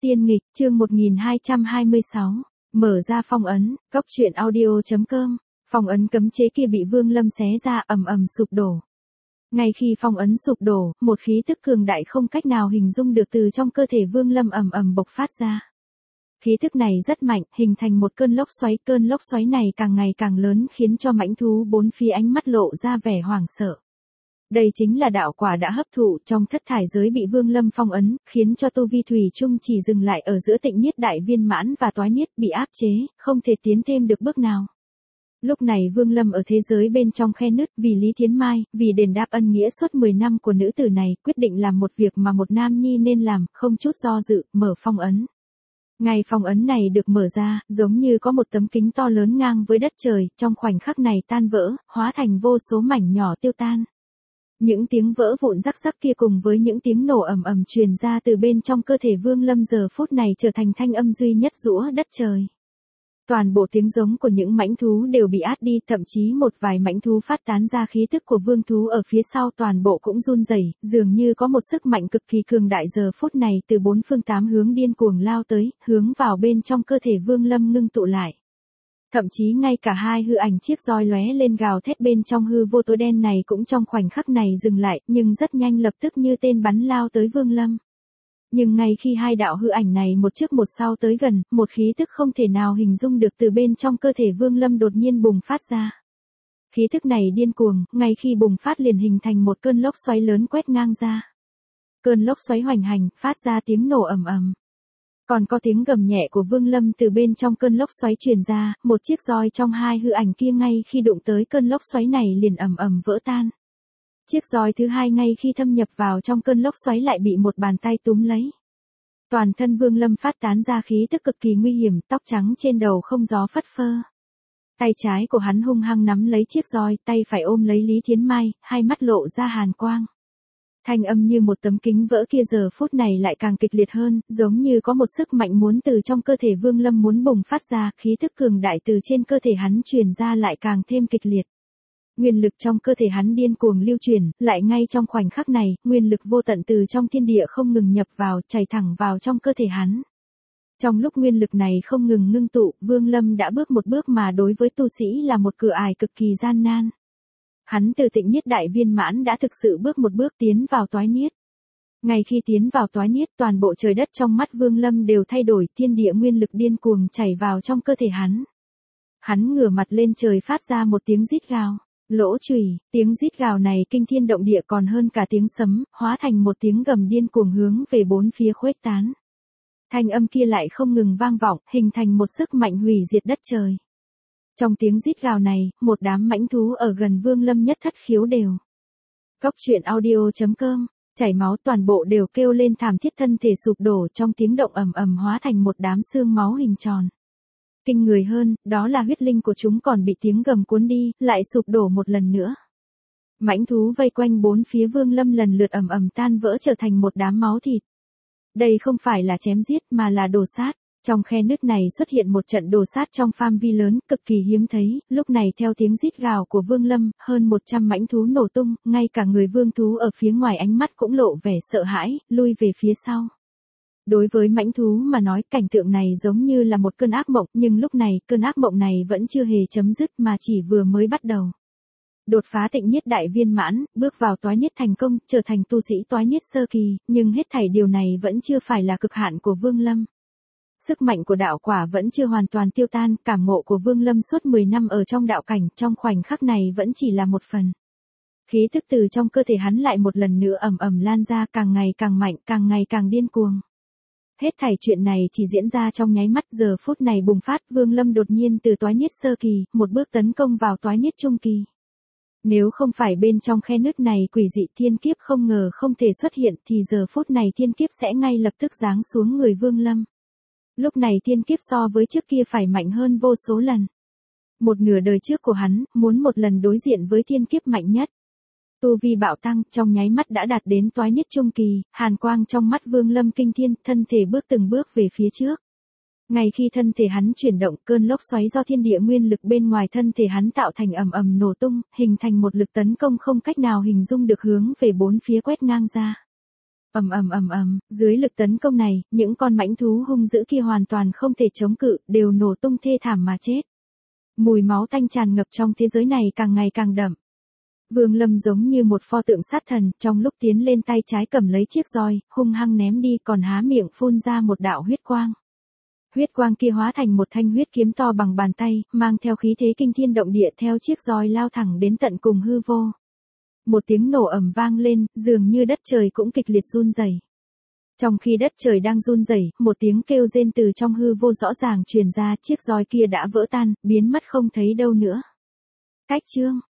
Tiên nghịch, chương 1226. Mở ra phong ấn, cốc truyện audio.com. Phong ấn cấm chế kia bị Vương Lâm xé ra, ầm ầm sụp đổ. Ngay khi phong ấn sụp đổ, một khí tức cường đại không cách nào hình dung được từ trong cơ thể Vương Lâm ầm ầm bộc phát ra. Khí tức này rất mạnh, hình thành một cơn lốc xoáy này càng ngày càng lớn khiến cho mãnh thú bốn phía ánh mắt lộ ra vẻ hoảng sợ. Đây chính là đạo quả đã hấp thụ trong thất thải giới bị Vương Lâm phong ấn, khiến cho tu vi thủy chung chỉ dừng lại ở giữa tịnh niết đại viên mãn và toái niết bị áp chế, không thể tiến thêm được bước nào. Lúc này Vương Lâm ở thế giới bên trong khe nứt vì Lý Thiến Mai, vì đền đáp ân nghĩa suốt 10 năm của nữ tử này, quyết định làm một việc mà một nam nhi nên làm, không chút do dự, mở phong ấn. Ngày phong ấn này được mở ra, giống như có một tấm kính to lớn ngang với đất trời, trong khoảnh khắc này tan vỡ, hóa thành vô số mảnh nhỏ tiêu tan. Những tiếng vỡ vụn rắc rắc kia cùng với những tiếng nổ ầm ầm truyền ra từ bên trong cơ thể Vương Lâm giờ phút này trở thành thanh âm duy nhất giũa đất trời. Toàn bộ tiếng giống của những mãnh thú đều bị át đi, thậm chí một vài mãnh thú phát tán ra khí tức của vương thú ở phía sau toàn bộ cũng run rẩy, dường như có một sức mạnh cực kỳ cường đại giờ phút này từ bốn phương tám hướng điên cuồng lao tới, hướng vào bên trong cơ thể Vương Lâm ngưng tụ lại. Thậm chí ngay cả hai hư ảnh chiếc roi lóe lên gào thét bên trong hư vô tối đen này cũng trong khoảnh khắc này dừng lại, nhưng rất nhanh lập tức như tên bắn lao tới Vương Lâm. Nhưng ngay khi hai đạo hư ảnh này một trước một sau tới gần, một khí tức không thể nào hình dung được từ bên trong cơ thể Vương Lâm đột nhiên bùng phát ra. Khí tức này điên cuồng, ngay khi bùng phát liền hình thành một cơn lốc xoáy lớn quét ngang ra. Cơn lốc xoáy hoành hành, phát ra tiếng nổ ầm ầm. Còn có tiếng gầm nhẹ của Vương Lâm từ bên trong cơn lốc xoáy truyền ra, một chiếc roi trong hai hư ảnh kia ngay khi đụng tới cơn lốc xoáy này liền ầm ầm vỡ tan. Chiếc roi thứ hai ngay khi thâm nhập vào trong cơn lốc xoáy lại bị một bàn tay túm lấy. Toàn thân Vương Lâm phát tán ra khí tức cực kỳ nguy hiểm, tóc trắng trên đầu không gió phất phơ. Tay trái của hắn hung hăng nắm lấy chiếc roi, tay phải ôm lấy Lý Thiến Mai, hai mắt lộ ra hàn quang. Thanh âm như một tấm kính vỡ kia giờ phút này lại càng kịch liệt hơn, giống như có một sức mạnh muốn từ trong cơ thể Vương Lâm muốn bùng phát ra, khí tức cường đại từ trên cơ thể hắn truyền ra lại càng thêm kịch liệt. Nguyên lực trong cơ thể hắn điên cuồng lưu chuyển, lại ngay trong khoảnh khắc này, nguyên lực vô tận từ trong thiên địa không ngừng nhập vào, chảy thẳng vào trong cơ thể hắn. Trong lúc nguyên lực này không ngừng ngưng tụ, Vương Lâm đã bước một bước mà đối với tu sĩ là một cửa ải cực kỳ gian nan. Hắn từ tịnh niết đại viên mãn đã thực sự bước một bước tiến vào toái niết. Ngay khi tiến vào toái niết, toàn bộ trời đất trong mắt Vương Lâm đều thay đổi, thiên địa nguyên lực điên cuồng chảy vào trong cơ thể hắn. Hắn ngửa mặt lên trời phát ra một tiếng rít gào. Lỗ chùy, tiếng rít gào này kinh thiên động địa còn hơn cả tiếng sấm, hóa thành một tiếng gầm điên cuồng hướng về bốn phía khuếch tán. Thanh âm kia lại không ngừng vang vọng, hình thành một sức mạnh hủy diệt đất trời. Trong tiếng rít gào này, một đám mãnh thú ở gần Vương Lâm nhất thất khiếu đều. Cốc truyện audio.com, chảy máu toàn bộ đều kêu lên thảm thiết, thân thể sụp đổ trong tiếng động ầm ầm hóa thành một đám xương máu hình tròn. Kinh người hơn, đó là huyết linh của chúng còn bị tiếng gầm cuốn đi, lại sụp đổ một lần nữa. Mãnh thú vây quanh bốn phía Vương Lâm lần lượt ầm ầm tan vỡ trở thành một đám máu thịt. Đây không phải là chém giết mà là đồ sát. Trong khe nứt này xuất hiện một trận đồ sát trong phạm vi lớn, cực kỳ hiếm thấy, lúc này theo tiếng rít gào của Vương Lâm, hơn 100 mãnh thú nổ tung, ngay cả người vương thú ở phía ngoài ánh mắt cũng lộ vẻ sợ hãi, lui về phía sau. Đối với mãnh thú mà nói, cảnh tượng này giống như là một cơn ác mộng, nhưng lúc này, cơn ác mộng này vẫn chưa hề chấm dứt mà chỉ vừa mới bắt đầu. Đột phá tịnh niết đại viên mãn, bước vào toái niết thành công, trở thành tu sĩ toái niết sơ kỳ, nhưng hết thảy điều này vẫn chưa phải là cực hạn của Vương Lâm. Sức mạnh của đạo quả vẫn chưa hoàn toàn tiêu tan, cảm ngộ của Vương Lâm suốt 10 năm ở trong đạo cảnh, trong khoảnh khắc này vẫn chỉ là một phần. Khí tức từ trong cơ thể hắn lại một lần nữa ầm ầm lan ra, càng ngày càng mạnh, càng ngày càng điên cuồng. Hết thảy chuyện này chỉ diễn ra trong nháy mắt, giờ phút này bùng phát, Vương Lâm đột nhiên từ toái niết sơ kỳ, một bước tấn công vào toái niết trung kỳ. Nếu không phải bên trong khe nứt này quỷ dị thiên kiếp không ngờ không thể xuất hiện thì giờ phút này thiên kiếp sẽ ngay lập tức giáng xuống người Vương Lâm. Lúc này thiên kiếp so với trước kia phải mạnh hơn vô số lần. Một nửa đời trước của hắn, muốn một lần đối diện với thiên kiếp mạnh nhất. Tu vi bạo tăng, trong nháy mắt đã đạt đến toái niết trung kỳ, hàn quang trong mắt Vương Lâm kinh thiên, thân thể bước từng bước về phía trước. Ngay khi thân thể hắn chuyển động, cơn lốc xoáy do thiên địa nguyên lực bên ngoài thân thể hắn tạo thành ầm ầm nổ tung, hình thành một lực tấn công không cách nào hình dung được hướng về bốn phía quét ngang ra. Dưới lực tấn công này, những con mãnh thú hung dữ kia hoàn toàn không thể chống cự, đều nổ tung thê thảm mà chết. Mùi máu tanh tràn ngập trong thế giới này càng ngày càng đậm. Vương Lâm giống như một pho tượng sát thần, trong lúc tiến lên tay trái cầm lấy chiếc roi, hung hăng ném đi, còn há miệng phun ra một đạo huyết quang. Huyết quang kia hóa thành một thanh huyết kiếm to bằng bàn tay, mang theo khí thế kinh thiên động địa theo chiếc roi lao thẳng đến tận cùng hư vô. Một tiếng nổ ầm vang lên, dường như đất trời cũng kịch liệt run rẩy. Trong khi đất trời đang run rẩy, một tiếng kêu rên từ trong hư vô rõ ràng truyền ra, chiếc roi kia đã vỡ tan, biến mất không thấy đâu nữa. Cách chương